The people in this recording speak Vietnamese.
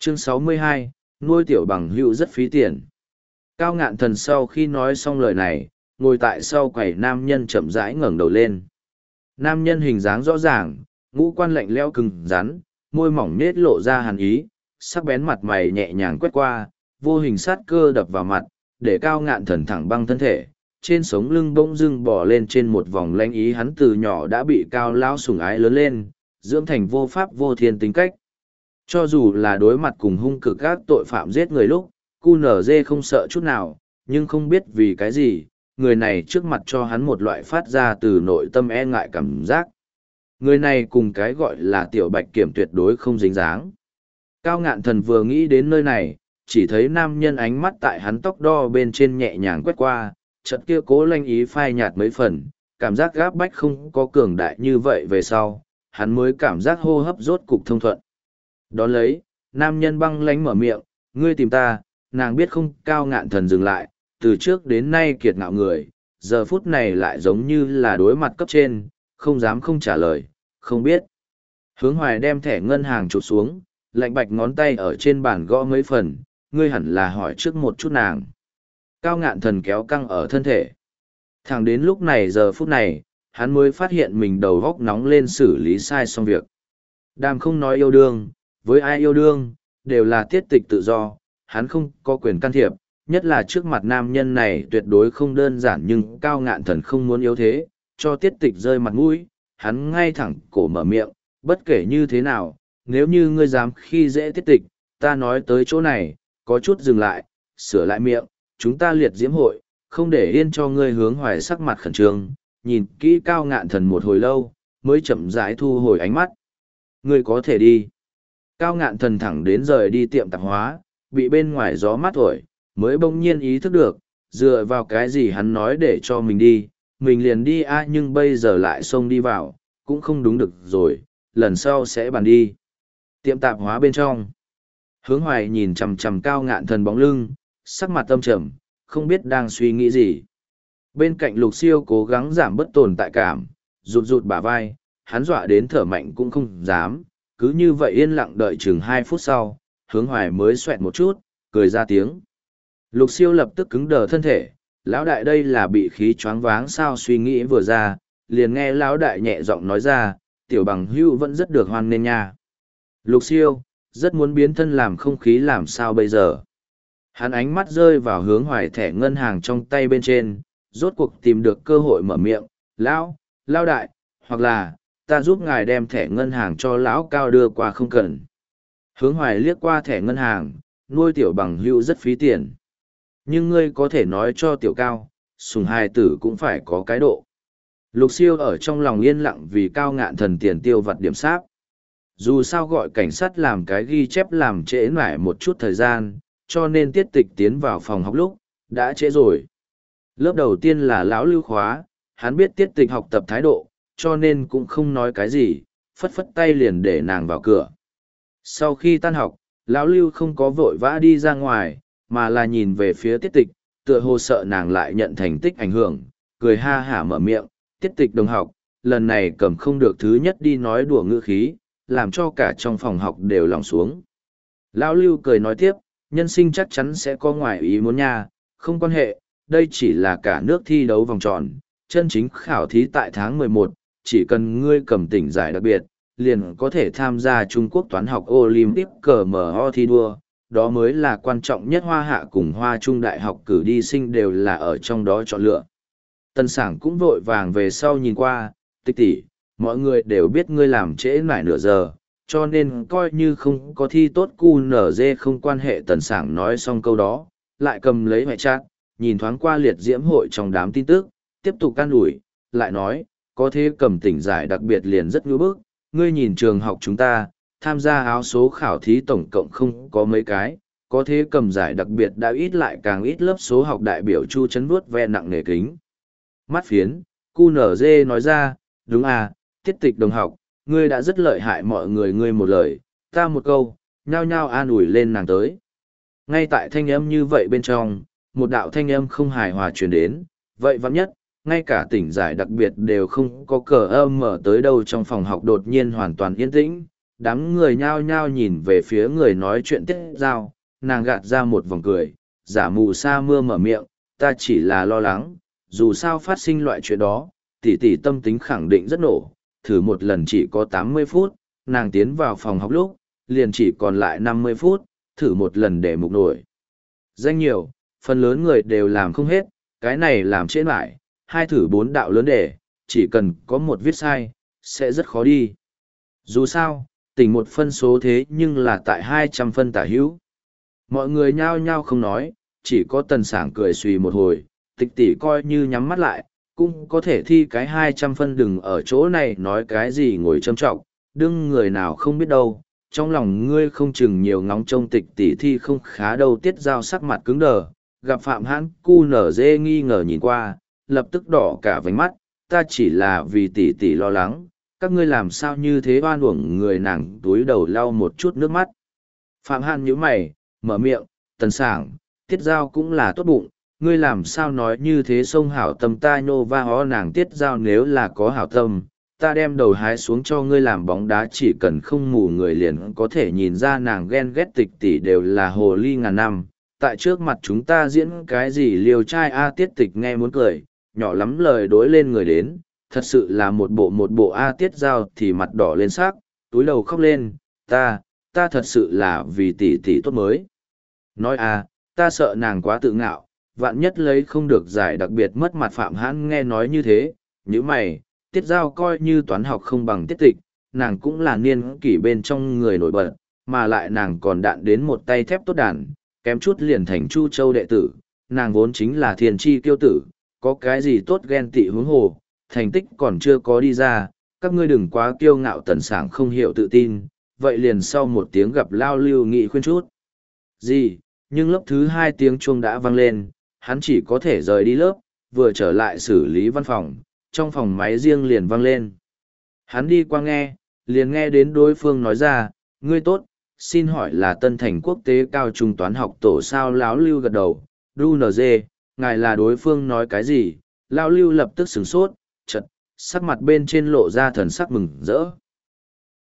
Chương 62, nuôi tiểu bằng hữu rất phí tiền. Cao Ngạn Thần sau khi nói xong lời này, ngồi tại sau quầy nam nhân chậm rãi ngẩng đầu lên. Nam nhân hình dáng rõ ràng, ngũ quan lạnh lẽo cứng rắn, môi mỏng nết lộ ra hàn ý, sắc bén mặt mày nhẹ nhàng quét qua, vô hình sát cơ đập vào mặt, để Cao Ngạn Thần thẳng băng thân thể, trên sống lưng bỗng dưng bò lên trên một vòng lanh ý. Hắn từ nhỏ đã bị Cao lão sủng ái lớn lên, dưỡng thành vô pháp vô thiên tính cách. Cho dù là đối mặt cùng hung cực các tội phạm giết người lúc, QNZ không sợ chút nào, nhưng không biết vì cái gì, người này trước mặt cho hắn một loại phát ra từ nội tâm e ngại cảm giác. Người này cùng cái gọi là tiểu bạch kiểm tuyệt đối không dính dáng. Cao Ngạn Thần vừa nghĩ đến nơi này, chỉ thấy nam nhân ánh mắt tại hắn tóc đo bên trên nhẹ nhàng quét qua, chợt kia cố lanh ý phai nhạt mấy phần, cảm giác gáp bách không có cường đại như vậy về sau, hắn mới cảm giác hô hấp rốt cục thông thuận. Đón lấy, nam nhân băng lánh mở miệng, ngươi tìm ta, nàng biết không. Cao Ngạn Thần dừng lại, từ trước đến nay kiệt ngạo người, giờ phút này lại giống như là đối mặt cấp trên, không dám không trả lời, không biết. Hướng Hoài đem thẻ ngân hàng chụp xuống, lạnh bạch ngón tay ở trên bàn gõ mấy phần, ngươi hẳn là hỏi trước một chút nàng. Cao Ngạn Thần kéo căng ở thân thể. Thẳng đến lúc này giờ phút này, hắn mới phát hiện mình đầu góc nóng lên xử lý sai xong việc. Đàm không nói yêu đương, với ai yêu đương, đều là tiết tịch tự do, hắn không có quyền can thiệp, nhất là trước mặt nam nhân này tuyệt đối không đơn giản. Nhưng Cao Ngạn Thần không muốn yếu thế, cho tiết tịch rơi mặt mũi, hắn ngay thẳng cổ mở miệng, bất kể như thế nào, nếu như ngươi dám khi dễ tiết tịch, ta nói tới chỗ này, có chút dừng lại, sửa lại miệng, chúng ta liệt diễm hội, không để yên cho ngươi. Hướng Hoài sắc mặt khẩn trương, nhìn kỹ Cao Ngạn Thần một hồi lâu, mới chậm rãi thu hồi ánh mắt. Ngươi có thể đi. Cao Ngạn Thần thẳng đến rời đi tiệm tạp hóa, bị bên ngoài gió mát thổi, mới bỗng nhiên ý thức được, dựa vào cái gì hắn nói để cho mình đi, mình liền đi nhưng bây giờ lại xông đi vào, cũng không đúng được rồi, lần sau sẽ bàn đi. Tiệm tạp hóa bên trong. Hướng Hoài nhìn chằm chằm Cao Ngạn Thần bóng lưng, sắc mặt âm trầm, không biết đang suy nghĩ gì. Bên cạnh Lục Siêu cố gắng giảm bất tồn tại cảm, rụt rụt bả vai, hắn dọa đến thở mạnh cũng không dám, cứ như vậy yên lặng đợi chừng 2 phút sau, Hướng Hoài mới xoẹt một chút, cười ra tiếng. Lục Siêu lập tức cứng đờ thân thể, lão đại đây là bị khí choáng váng sao. Suy nghĩ vừa ra, liền nghe lão đại nhẹ giọng nói ra, tiểu bằng hữu vẫn rất được hoan nghênh nha. Lục Siêu rất muốn biến thân làm không khí, làm sao bây giờ. Hắn ánh mắt rơi vào Hướng Hoài thẻ ngân hàng trong tay bên trên, rốt cuộc tìm được cơ hội mở miệng, lão đại, hoặc là ta giúp ngài đem thẻ ngân hàng cho lão Cao đưa qua không cần. Hướng Hoài liếc qua thẻ ngân hàng, nuôi tiểu bằng hữu rất phí tiền. Nhưng ngươi có thể nói cho tiểu Cao, sùng hài tử cũng phải có cái độ. Lục Siêu ở trong lòng yên lặng vì Cao Ngạn Thần tiền tiêu vặt điểm sáp. Dù sao gọi cảnh sát làm cái ghi chép làm trễ nải một chút thời gian, cho nên tiết tịch tiến vào phòng học lúc, đã trễ rồi. Lớp đầu tiên là lão Lưu khóa, hắn biết tiết tịch học tập thái độ, cho nên cũng không nói cái gì, phất phất tay liền để nàng vào cửa. Sau khi tan học, lão Lưu không có vội vã đi ra ngoài, mà là nhìn về phía tiết tịch, tựa hồ sợ nàng lại nhận thành tích ảnh hưởng, cười ha hả mở miệng, tiết tịch đồng học, lần này cầm không được thứ nhất đi nói đùa ngữ khí, làm cho cả trong phòng học đều lòng xuống. Lão Lưu cười nói tiếp, nhân sinh chắc chắn sẽ có ngoài ý muốn nha, không quan hệ, đây chỉ là cả nước thi đấu vòng tròn, chân chính khảo thí tại tháng 11, chỉ cần ngươi cầm tỉnh giải đặc biệt, liền có thể tham gia Trung Quốc toán học Olympic cờ MO thi đua, đó mới là quan trọng nhất. Hoa Hạ cùng Hoa Trung đại học cử đi sinh đều là ở trong đó chọn lựa. Tân Sảng cũng vội vàng về sau nhìn qua, Tịch tỷ, mọi người đều biết ngươi làm trễ nải nửa giờ, cho nên coi như không có thi tốt QNZ không quan hệ. Tần Sảng nói xong câu đó, lại cầm lấy mẹ chat, nhìn thoáng qua liệt diễm hội trong đám tin tức, tiếp tục can ủi, lại nói, có thế cầm tỉnh giải đặc biệt liền rất ngưỡng bức, ngươi nhìn trường học chúng ta, tham gia áo số khảo thí tổng cộng không có mấy cái, có thế cầm giải đặc biệt đã ít lại càng ít. Lớp số học đại biểu Chu Chấn vuốt ve nặng nề kính mắt phiến, QNZ nói ra, đúng à, tiết tịch đồng học, ngươi đã rất lợi hại. Mọi người ngươi một lời, ta một câu, nhao nhao an ủi lên nàng tới. Ngay tại thanh âm như vậy bên trong, một đạo thanh âm không hài hòa truyền đến, vậy vắng nhất, ngay cả tỉnh giải đặc biệt đều không có cờ âm mở tới đâu. Trong phòng học đột nhiên hoàn toàn yên tĩnh, đám người nhao nhao nhìn về phía người nói chuyện Tiết Giao, nàng gạt ra một vòng cười, giả mù sa mưa mở miệng, ta chỉ là lo lắng, dù sao phát sinh loại chuyện đó, tỷ tỷ tâm tính khẳng định rất nổ, thử một lần chỉ có 80 phút, nàng tiến vào phòng học lúc, liền chỉ còn lại 50 phút, thử một lần để mục nổi. Danh nhiều, phần lớn người đều làm không hết, cái này làm trễ lại, 2 thử 4 đạo lớn đề, chỉ cần có một viết sai, sẽ rất khó đi. Dù sao, tỉnh một phân số thế nhưng là tại 200 phân tả hữu. Mọi người nhao nhao không nói, chỉ có Tần Sảng cười suy một hồi, Tịch tỷ coi như nhắm mắt lại, cũng có thể thi cái 200 phân, đừng ở chỗ này nói cái gì ngồi châm trọng, đương người nào không biết đâu. Trong lòng ngươi không chừng nhiều ngóng trông Tịch tỷ thi không khá đâu. Tiết Giao sắc mặt cứng đờ, gặp Phạm Hãn cu nở dê nghi ngờ nhìn qua, lập tức đỏ cả vành mắt, ta chỉ là vì tỷ tỷ lo lắng, các ngươi làm sao như thế oan uổng người. Nàng túi đầu lau một chút nước mắt. Phạm Hãn nhíu mày, mở miệng, Tần Sảng, Tiết Giao cũng là tốt bụng, ngươi làm sao nói như thế. Sông hảo tâm ta nhô va hó nàng. Tiết Giao nếu là có hảo tâm, ta đem đầu hái xuống cho ngươi làm bóng đá, chỉ cần không mù người liền có thể nhìn ra nàng ghen ghét Tịch tỷ đều là hồ ly ngàn năm. Tại trước mặt chúng ta diễn cái gì liều trai a. Tiết Tịch nghe muốn cười, nhỏ lắm lời đối lên người đến, thật sự là một bộ a. Tiết Giao thì mặt đỏ lên sắc, túi đầu khóc lên, ta thật sự là vì tỷ tỷ tốt mới nói a. Ta sợ nàng quá tự ngạo, vạn nhất lấy không được giải đặc biệt mất mặt. Phạm Hãn nghe nói như thế, như mày, Tiết Giao coi như toán học không bằng Tiết Tịch, nàng cũng là niên kỷ bên trong người nổi bật, mà lại nàng còn đạn đến một tay thép tốt đàn, kém chút liền thành Chu Châu đệ tử, nàng vốn chính là thiên tri kiêu tử, có cái gì tốt ghen tị huống hồ, thành tích còn chưa có đi ra, các ngươi đừng quá kiêu ngạo. Tần Sảng không hiểu tự tin, vậy liền sau một tiếng gặp Lao Lưu nghị khuyên chút gì, nhưng lớp thứ 2 tiếng chuông đã vang lên, hắn chỉ có thể rời đi lớp, vừa trở lại xử lý văn phòng, trong phòng máy riêng liền vang lên. Hắn đi qua nghe, liền nghe đến đối phương nói ra, ngươi tốt, xin hỏi là Tân Thành Quốc tế cao trung toán học tổ sao. Lão Lưu gật đầu, đu nz, ngài là. Đối phương nói cái gì? Lão Lưu lập tức sửng sốt, chật, sắc mặt bên trên lộ ra thần sắc mừng rỡ.